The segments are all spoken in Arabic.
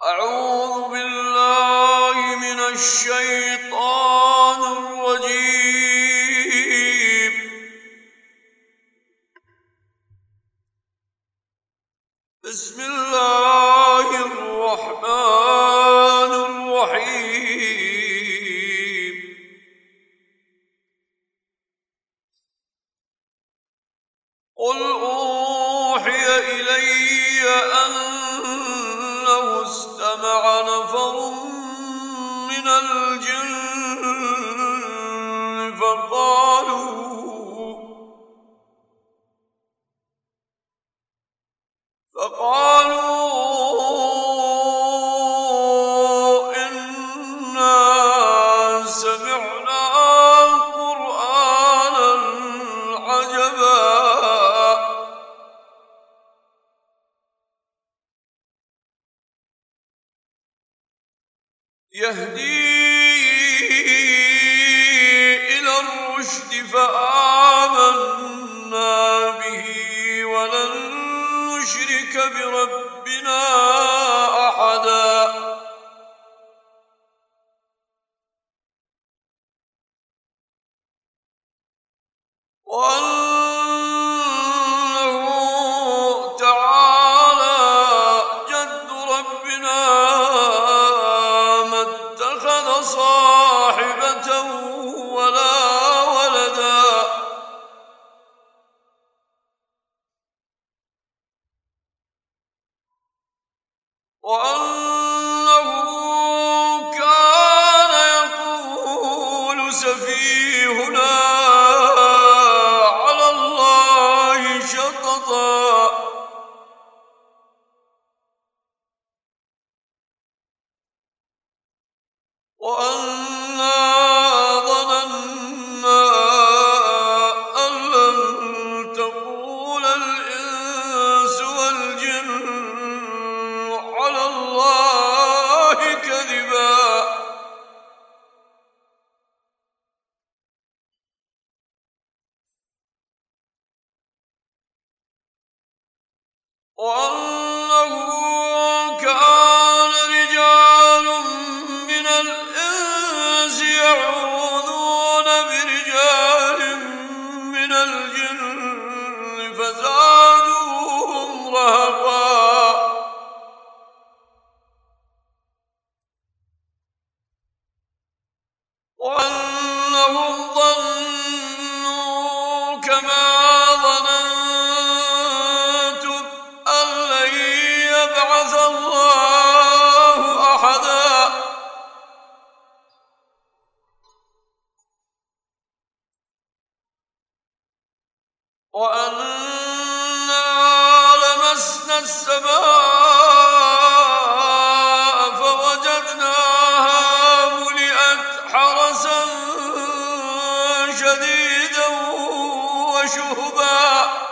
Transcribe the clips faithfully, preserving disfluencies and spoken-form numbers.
أعوذ بالله من الشيطان الرجيم. بسم الله الرحمن الرحيم. قل أوحي إلي أنه استمع نفر من الجن فقالوا فقالوا إنا سمعنا قرآنا عجبا يهدي إلى الرشد فآمنا به ولن نشرك بربنا أحدا. وأنه تعالى جد ربنا ما اتخذ صاحبة ولا ولدا وأنه كان يقول سفيهنا على الله شططا. وأنا ظننا أن لن تقول الإنس والجن على الله كذبا. وأنه كان رجال من الإنس يعوذون برجال من الجن فزادوهم رهقا. وأنهم ظنوا كما ظننتم أن لن يبعث الله أحدا. وأنا لمسنا السماء فوجدناها ملئت حرسا شديدا وشهبا.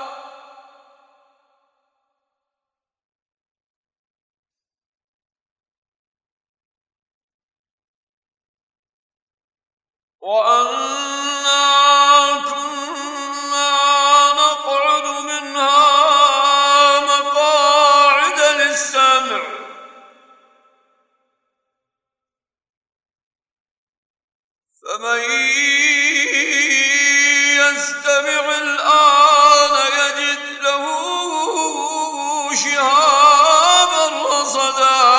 وأنا كنا نقعد منها مقاعد للسمع فمن يستمع الآن يجد له شهابا رصدا.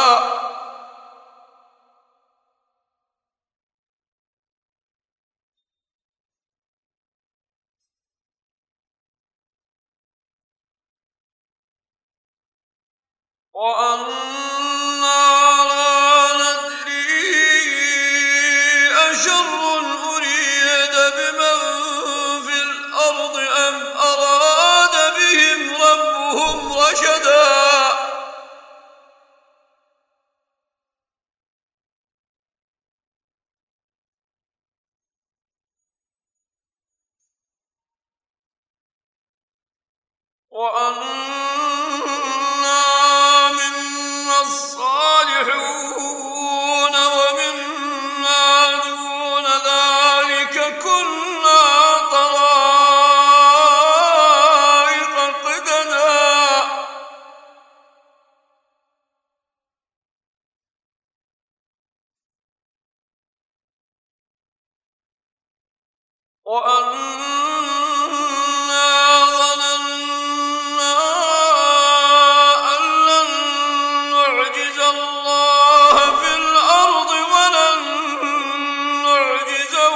وأنا لا ندري أشر أريد بمن في الأرض أم أراد بهم ربهم رشدا. وأنا منا الصالحون ومنا دون ذلك كنا طرائق قددا. وأنا ظننا أن لن نعجز الله في الأرض ولن نعجزه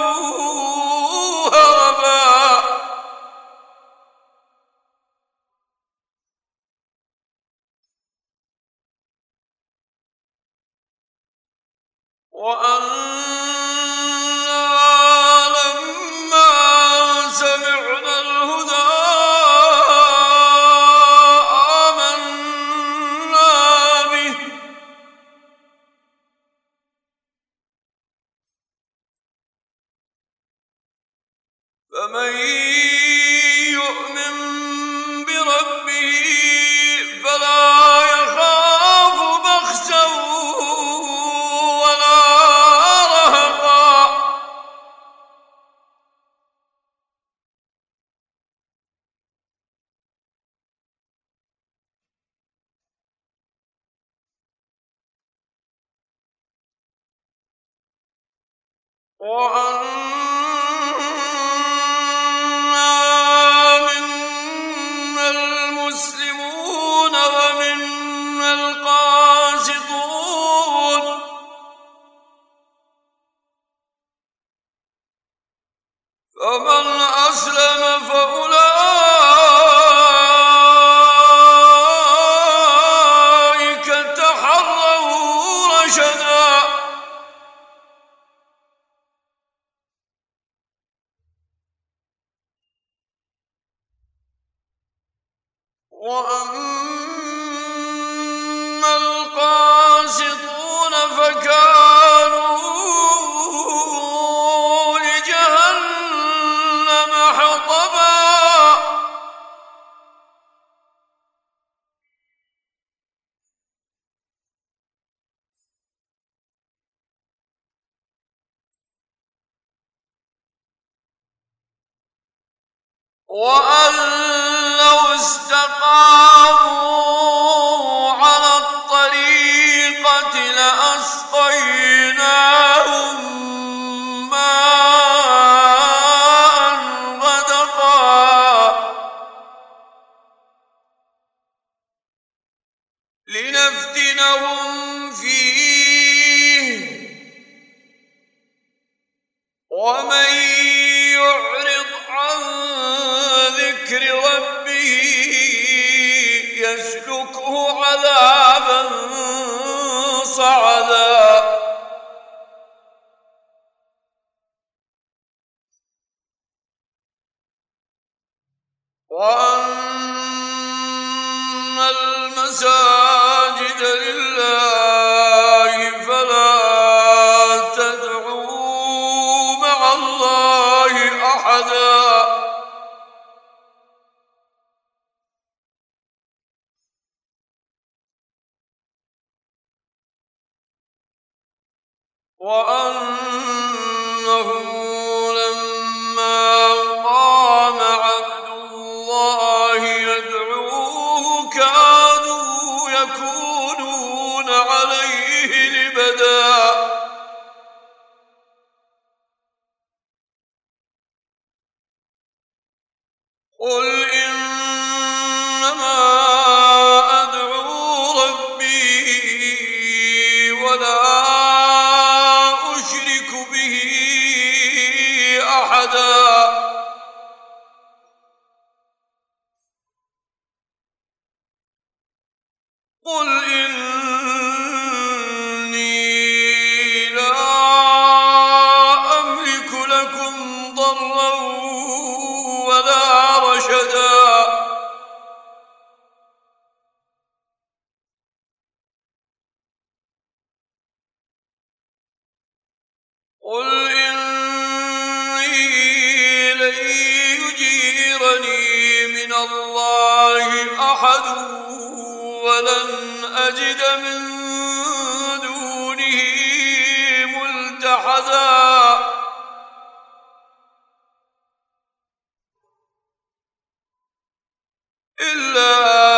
هربا وأنا لما سمعنا الهدى آمنا به فمن يؤمن بربه فلا يخاف بخسا ولا رهقا وأنا منا المسلمون ومنا القاسطون فمن أسلم فأولئك تحروا رشدا وأما القاسطون فكانوا لجهنم حطبا وأن لو استقاموا على الطريقة لأسقيناهم ماء غدقا لنفتنهم فيه ومن يعرض عن ذكر ربه يسلكه عذابا صعدا وأن المساجد لله فلا تدعوا مع الله أحدا وأنه لما قام عبد الله يدعوه كادوا يكونون عليه لبدا قل إنما أدعو ربي ولا أشرك به أحدا قل إني لا أملك لكم ضرا ولا رشدا قل إني لن يجيرني من الله أحد ولن أجد من دونه ملتحدا إلا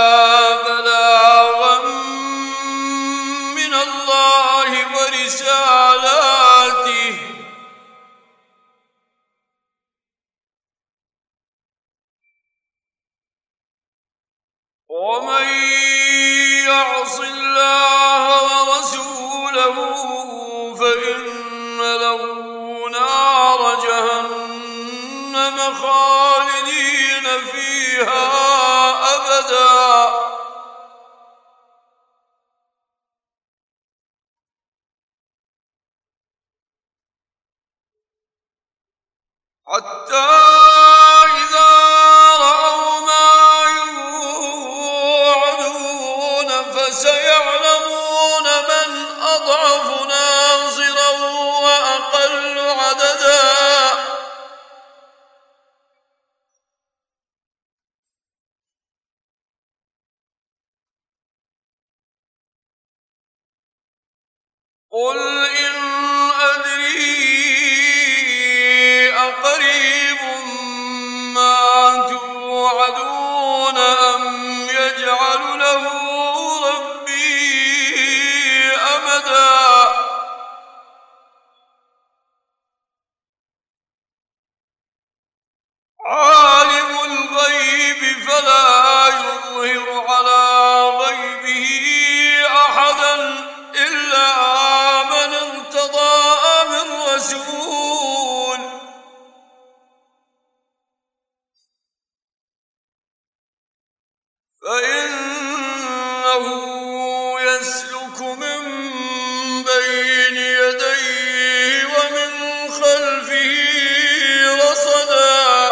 بلاغا من الله ورسالاته له فإن له نار جهنم خالدين فيها أبدا. حتى إذا رأوا ما يوعدون فسيعلمون من أضعف ناصرا وأقل عددا. قل إن أدري أقريب ما توعدون أم يجعل له ربي أمدا. عالم الغيب فلا يظهر على غيبه أحدا إلا من ارتضى من رسول. فإنه يسلك من بين يديه ومن خلفه رصدا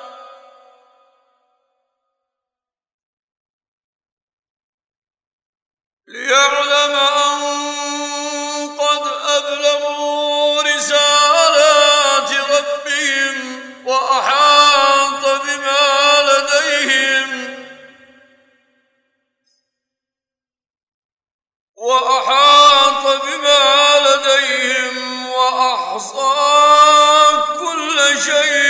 ليعلم أن قد أبلغوا رسالات ربهم وأحاط بما لديهم وأحاط بما لديهم وأحصى كل شيء